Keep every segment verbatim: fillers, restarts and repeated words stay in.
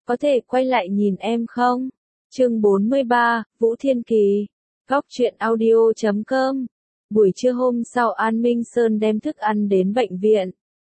có thể quay lại nhìn em không? Chương bốn mươi ba, Vũ Thiên Kỳ. Góc truyện audio chấm com. Buổi trưa hôm sau An Minh Sơn đem thức ăn đến bệnh viện.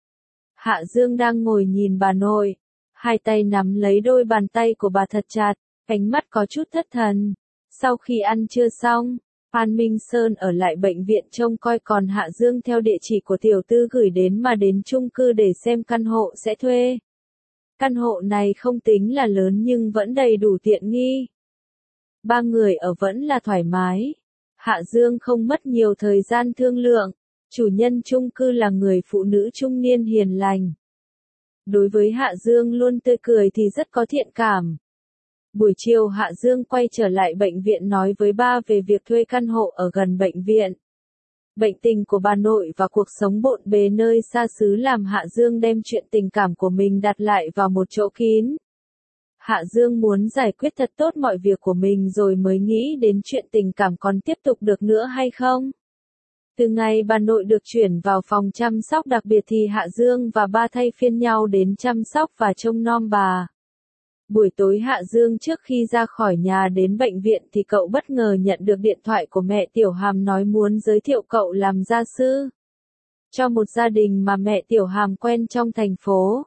Hạ Dương đang ngồi nhìn bà nội, hai tay nắm lấy đôi bàn tay của bà thật chặt, ánh mắt có chút thất thần. Sau khi ăn trưa xong, An Minh Sơn ở lại bệnh viện trông coi, còn Hạ Dương theo địa chỉ của tiểu tư gửi đến mà đến chung cư để xem căn hộ sẽ thuê. Căn hộ này không tính là lớn nhưng vẫn đầy đủ tiện nghi. Ba người ở vẫn là thoải mái. Hạ Dương không mất nhiều thời gian thương lượng. Chủ nhân chung cư là người phụ nữ trung niên hiền lành. Đối với Hạ Dương luôn tươi cười thì rất có thiện cảm. Buổi chiều Hạ Dương quay trở lại bệnh viện nói với ba về việc thuê căn hộ ở gần bệnh viện. Bệnh tình của bà nội và cuộc sống bộn bề nơi xa xứ làm Hạ Dương đem chuyện tình cảm của mình đặt lại vào một chỗ kín. Hạ Dương muốn giải quyết thật tốt mọi việc của mình rồi mới nghĩ đến chuyện tình cảm còn tiếp tục được nữa hay không. Từ ngày bà nội được chuyển vào phòng chăm sóc đặc biệt thì Hạ Dương và ba thay phiên nhau đến chăm sóc và trông nom bà. Buổi tối Hạ Dương trước khi ra khỏi nhà đến bệnh viện thì cậu bất ngờ nhận được điện thoại của mẹ Tiểu Hàm nói muốn giới thiệu cậu làm gia sư cho một gia đình mà mẹ Tiểu Hàm quen trong thành phố.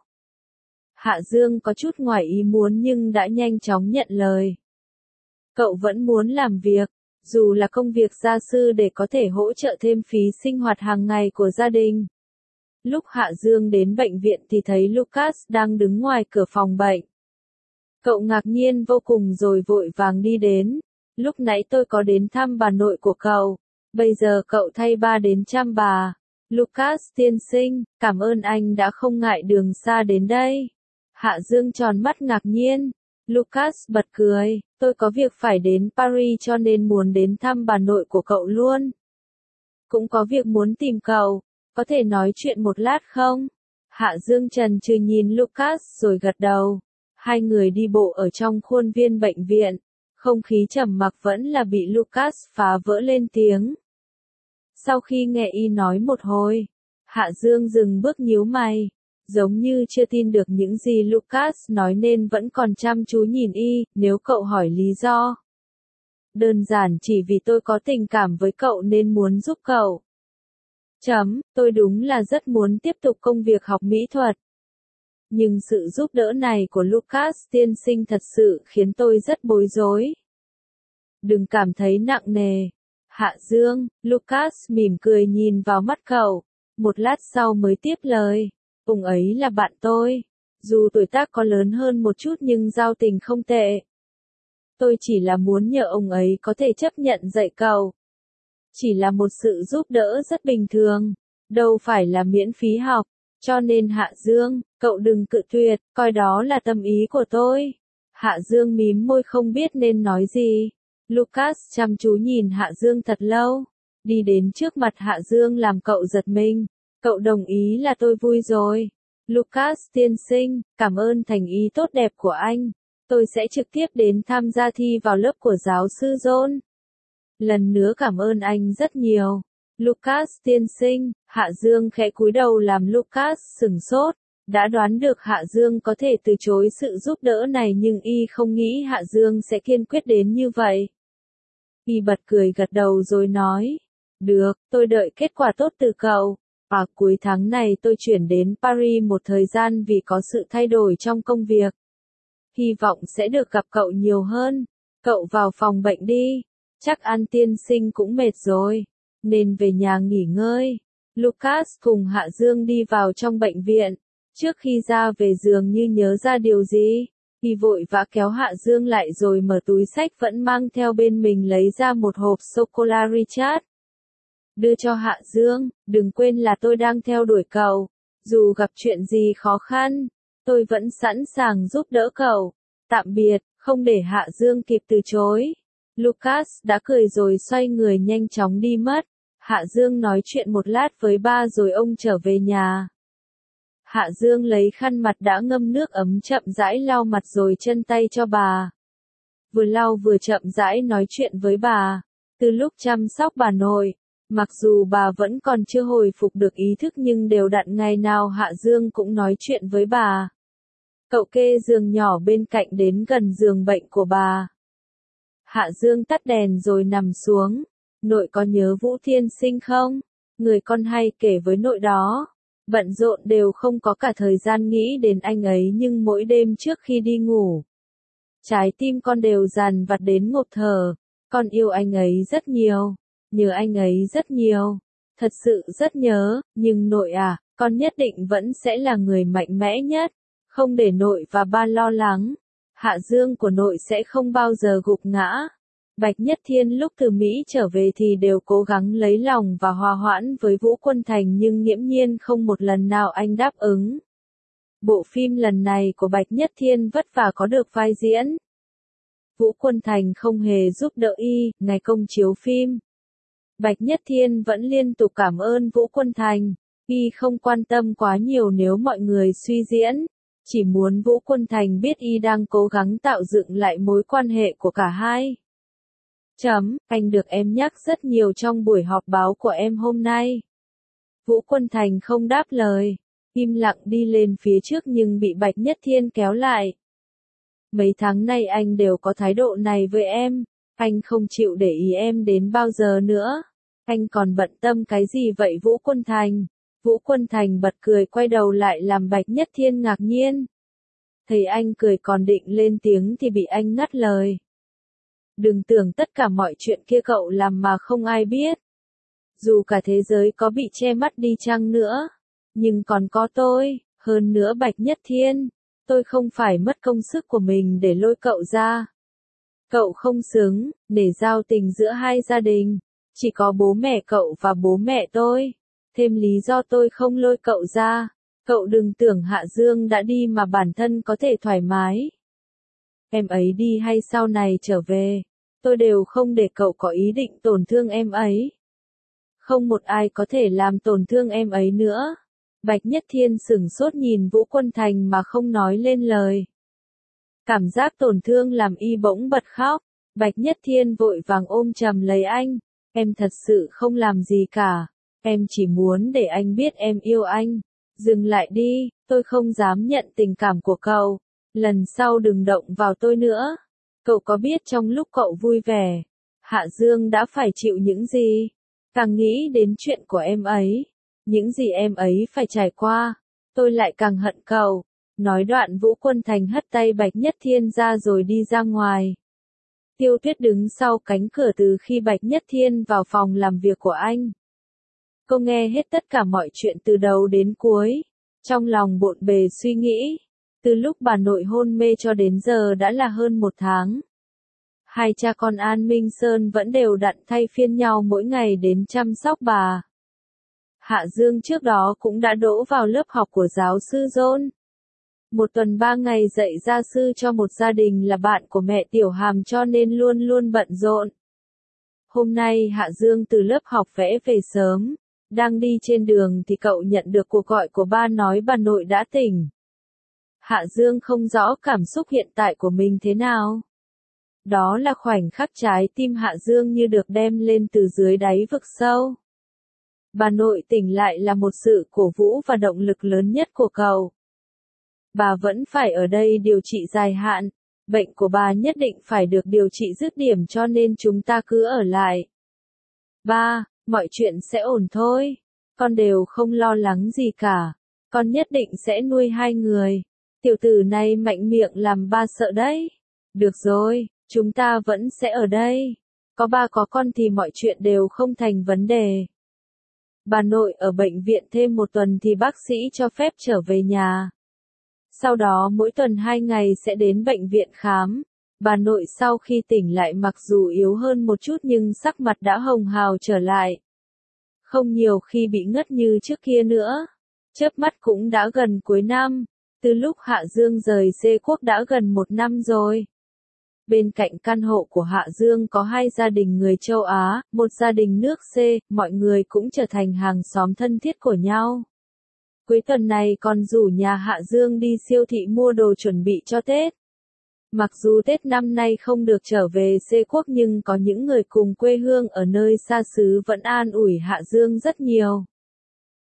Hạ Dương có chút ngoài ý muốn nhưng đã nhanh chóng nhận lời. Cậu vẫn muốn làm việc, dù là công việc gia sư để có thể hỗ trợ thêm phí sinh hoạt hàng ngày của gia đình. Lúc Hạ Dương đến bệnh viện thì thấy Lucas đang đứng ngoài cửa phòng bệnh. Cậu ngạc nhiên vô cùng rồi vội vàng đi đến. Lúc nãy tôi có đến thăm bà nội của cậu, bây giờ cậu thay ba đến chăm bà. Lucas tiên sinh, cảm ơn anh đã không ngại đường xa đến đây. Hạ Dương tròn mắt ngạc nhiên. Lucas bật cười, tôi có việc phải đến Paris cho nên muốn đến thăm bà nội của cậu luôn. Cũng có việc muốn tìm cậu, có thể nói chuyện một lát không? Hạ Dương chần chừ nhìn Lucas rồi gật đầu. Hai người đi bộ ở trong khuôn viên bệnh viện, không khí trầm mặc vẫn là bị Lucas phá vỡ lên tiếng. Sau khi nghe y nói một hồi, Hạ Dương dừng bước nhíu mày, giống như chưa tin được những gì Lucas nói nên vẫn còn chăm chú nhìn y. Nếu cậu hỏi lý do, đơn giản chỉ vì tôi có tình cảm với cậu nên muốn giúp cậu. Chấm, tôi đúng là rất muốn tiếp tục công việc học mỹ thuật. Nhưng sự giúp đỡ này của Lucas tiên sinh thật sự khiến tôi rất bối rối. Đừng cảm thấy nặng nề. Hạ Dương, Lucas mỉm cười nhìn vào mắt cậu, một lát sau mới tiếp lời. Ông ấy là bạn tôi. Dù tuổi tác có lớn hơn một chút nhưng giao tình không tệ. Tôi chỉ là muốn nhờ ông ấy có thể chấp nhận dạy cậu. Chỉ là một sự giúp đỡ rất bình thường, đâu phải là miễn phí học. Cho nên Hạ Dương, cậu đừng cự tuyệt, coi đó là tâm ý của tôi. Hạ Dương mím môi không biết nên nói gì. Lucas chăm chú nhìn Hạ Dương thật lâu. Đi đến trước mặt Hạ Dương làm cậu giật mình. Cậu đồng ý là tôi vui rồi. Lucas tiên sinh, cảm ơn thành ý tốt đẹp của anh. Tôi sẽ trực tiếp đến tham gia thi vào lớp của giáo sư John. Lần nữa cảm ơn anh rất nhiều. Lucas tiên sinh, Hạ Dương khẽ cúi đầu làm Lucas sửng sốt. Đã đoán được Hạ Dương có thể từ chối sự giúp đỡ này nhưng y không nghĩ Hạ Dương sẽ kiên quyết đến như vậy. Y bật cười gật đầu rồi nói. Được, tôi đợi kết quả tốt từ cậu. À, cuối tháng này tôi chuyển đến Paris một thời gian vì có sự thay đổi trong công việc. Hy vọng sẽ được gặp cậu nhiều hơn. Cậu vào phòng bệnh đi. Chắc An tiên sinh cũng mệt rồi, nên về nhà nghỉ ngơi. Lucas cùng Hạ Dương đi vào trong bệnh viện. Trước khi ra về giường như nhớ ra điều gì, y vội vã kéo Hạ Dương lại rồi mở túi xách vẫn mang theo bên mình lấy ra một hộp sô-cô-la Richard. Đưa cho Hạ Dương, đừng quên là tôi đang theo đuổi cậu. Dù gặp chuyện gì khó khăn, tôi vẫn sẵn sàng giúp đỡ cậu. Tạm biệt, không để Hạ Dương kịp từ chối. Lucas đã cười rồi xoay người nhanh chóng đi mất. Hạ Dương nói chuyện một lát với ba rồi ông trở về nhà. Hạ Dương lấy khăn mặt đã ngâm nước ấm chậm rãi lau mặt rồi chân tay cho bà. Vừa lau vừa chậm rãi nói chuyện với bà. Từ lúc chăm sóc bà nội, mặc dù bà vẫn còn chưa hồi phục được ý thức nhưng đều đặn ngày nào Hạ Dương cũng nói chuyện với bà. Cậu kê giường nhỏ bên cạnh đến gần giường bệnh của bà. Hạ Dương tắt đèn rồi nằm xuống. Nội có nhớ Vũ Thiên Sinh không? Người con hay kể với nội đó. Bận rộn đều không có cả thời gian nghĩ đến anh ấy nhưng mỗi đêm trước khi đi ngủ, trái tim con đều dằn vặt đến ngộp thở. Con yêu anh ấy rất nhiều. Nhớ anh ấy rất nhiều. Thật sự rất nhớ, nhưng nội à, con nhất định vẫn sẽ là người mạnh mẽ nhất. Không để nội và ba lo lắng. Hạ Dương của nội sẽ không bao giờ gục ngã. Bạch Nhất Thiên lúc từ Mỹ trở về thì đều cố gắng lấy lòng và hòa hoãn với Vũ Quân Thành nhưng nghiễm nhiên không một lần nào anh đáp ứng. Bộ phim lần này của Bạch Nhất Thiên vất vả có được vai diễn. Vũ Quân Thành không hề giúp đỡ y, ngày công chiếu phim. Bạch Nhất Thiên vẫn liên tục cảm ơn Vũ Quân Thành. Y không quan tâm quá nhiều nếu mọi người suy diễn. Chỉ muốn Vũ Quân Thành biết y đang cố gắng tạo dựng lại mối quan hệ của cả hai. Chấm, anh được em nhắc rất nhiều trong buổi họp báo của em hôm nay. Vũ Quân Thành không đáp lời, im lặng đi lên phía trước nhưng bị Bạch Nhất Thiên kéo lại. Mấy tháng nay anh đều có thái độ này với em, anh không chịu để ý em đến bao giờ nữa. Anh còn bận tâm cái gì vậy Vũ Quân Thành? Vũ Quân Thành bật cười quay đầu lại làm Bạch Nhất Thiên ngạc nhiên. Thấy anh cười còn định lên tiếng thì bị anh ngắt lời. Đừng tưởng tất cả mọi chuyện kia cậu làm mà không ai biết. Dù cả thế giới có bị che mắt đi chăng nữa, nhưng còn có tôi, hơn nữa Bạch Nhất Thiên, tôi không phải mất công sức của mình để lôi cậu ra. Cậu không xứng, để giao tình giữa hai gia đình, chỉ có bố mẹ cậu và bố mẹ tôi, thêm lý do tôi không lôi cậu ra. Cậu đừng tưởng Hạ Dương đã đi mà bản thân có thể thoải mái. Em ấy đi hay sau này trở về, tôi đều không để cậu có ý định tổn thương em ấy. Không một ai có thể làm tổn thương em ấy nữa. Bạch Nhất Thiên sửng sốt nhìn Vũ Quân Thành mà không nói lên lời. Cảm giác tổn thương làm y bỗng bật khóc. Bạch Nhất Thiên vội vàng ôm chầm lấy anh. Em thật sự không làm gì cả. Em chỉ muốn để anh biết em yêu anh. Dừng lại đi, tôi không dám nhận tình cảm của cậu. Lần sau đừng động vào tôi nữa. Cậu có biết trong lúc cậu vui vẻ, Hạ Dương đã phải chịu những gì? Càng nghĩ đến chuyện của em ấy, những gì em ấy phải trải qua, tôi lại càng hận cậu. Nói đoạn Vũ Quân Thành hất tay Bạch Nhất Thiên ra rồi đi ra ngoài. Tiêu Tuyết đứng sau cánh cửa từ khi Bạch Nhất Thiên vào phòng làm việc của anh. Cô nghe hết tất cả mọi chuyện từ đầu đến cuối, trong lòng bộn bề suy nghĩ. Từ lúc bà nội hôn mê cho đến giờ đã là hơn một tháng. Hai cha con An Minh Sơn vẫn đều đặn thay phiên nhau mỗi ngày đến chăm sóc bà. Hạ Dương trước đó cũng đã đỗ vào lớp học của giáo sư John. Một tuần ba ngày dạy gia sư cho một gia đình là bạn của mẹ Tiểu Hàm cho nên luôn luôn bận rộn. Hôm nay Hạ Dương từ lớp học vẽ về sớm. Đang đi trên đường thì cậu nhận được cuộc gọi của ba nói bà nội đã tỉnh. Hạ Dương không rõ cảm xúc hiện tại của mình thế nào. Đó là khoảnh khắc trái tim Hạ Dương như được đem lên từ dưới đáy vực sâu. Bà nội tỉnh lại là một sự cổ vũ và động lực lớn nhất của cậu. Bà vẫn phải ở đây điều trị dài hạn, bệnh của bà nhất định phải được điều trị dứt điểm cho nên chúng ta cứ ở lại. Ba, mọi chuyện sẽ ổn thôi. Con đều không lo lắng gì cả. Con nhất định sẽ nuôi hai người. Tiểu tử này mạnh miệng làm ba sợ đấy. Được rồi, chúng ta vẫn sẽ ở đây. Có ba có con thì mọi chuyện đều không thành vấn đề. Bà nội ở bệnh viện thêm một tuần thì bác sĩ cho phép trở về nhà. Sau đó mỗi tuần hai ngày sẽ đến bệnh viện khám. Bà nội sau khi tỉnh lại mặc dù yếu hơn một chút nhưng sắc mặt đã hồng hào trở lại. Không nhiều khi bị ngất như trước kia nữa. Chớp mắt cũng đã gần cuối năm. Từ lúc Hạ Dương rời Xê Quốc đã gần một năm rồi. Bên cạnh căn hộ của Hạ Dương có hai gia đình người châu Á, một gia đình nước C, mọi người cũng trở thành hàng xóm thân thiết của nhau. Cuối tuần này còn rủ nhà Hạ Dương đi siêu thị mua đồ chuẩn bị cho Tết. Mặc dù Tết năm nay không được trở về Xê Quốc nhưng có những người cùng quê hương ở nơi xa xứ vẫn an ủi Hạ Dương rất nhiều.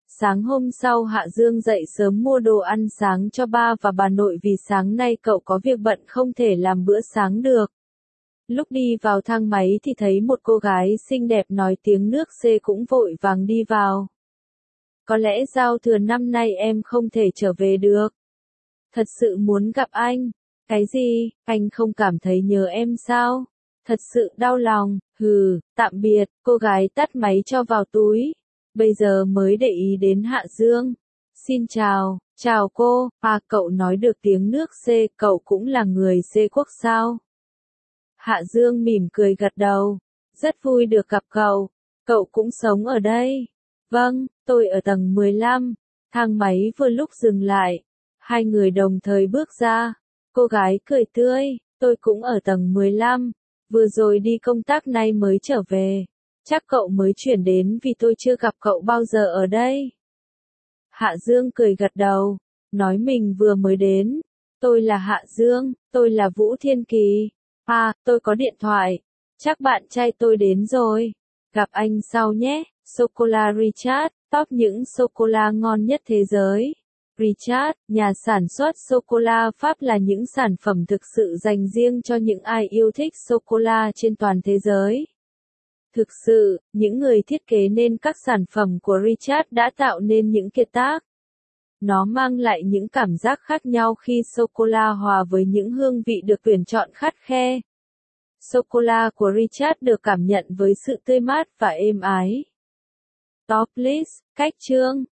Sáng hôm sau Hạ Dương dậy sớm mua đồ ăn sáng cho ba và bà nội vì sáng nay cậu có việc bận không thể làm bữa sáng được. Lúc đi vào thang máy thì thấy một cô gái xinh đẹp nói tiếng nước C cũng vội vàng đi vào. Có lẽ giao thừa năm nay em không thể trở về được. Thật sự muốn gặp anh. Cái gì, anh không cảm thấy nhớ em sao? Thật sự đau lòng, hừ, tạm biệt, cô gái tắt máy cho vào túi. Bây giờ mới để ý đến Hạ Dương. Xin chào, chào cô, à cậu nói được tiếng nước C, cậu cũng là người C quốc sao? Hạ Dương mỉm cười gật đầu. Rất vui được gặp cậu, cậu cũng sống ở đây. Vâng, tôi ở tầng mười lăm. Thang máy vừa lúc dừng lại. Hai người đồng thời bước ra. Cô gái cười tươi, tôi cũng ở tầng mười lăm. Vừa rồi đi công tác nay mới trở về. Chắc cậu mới chuyển đến vì tôi chưa gặp cậu bao giờ ở đây. Hạ Dương cười gật đầu, nói mình vừa mới đến. Tôi là Hạ Dương, tôi là Vũ Thiên Kỳ. À, tôi có điện thoại. Chắc bạn trai tôi đến rồi. Gặp anh sau nhé. Sô-cô-la Richard, top những sô-cô-la ngon nhất thế giới. Richard, nhà sản xuất sô-cô-la Pháp là những sản phẩm thực sự dành riêng cho những ai yêu thích sô-cô-la trên toàn thế giới. Thực sự, những người thiết kế nên các sản phẩm của Richard đã tạo nên những kiệt tác. Nó mang lại những cảm giác khác nhau khi sô-cô-la hòa với những hương vị được tuyển chọn khắt khe. Sô-cô-la của Richard được cảm nhận với sự tươi mát và êm ái. Top list, cách chương.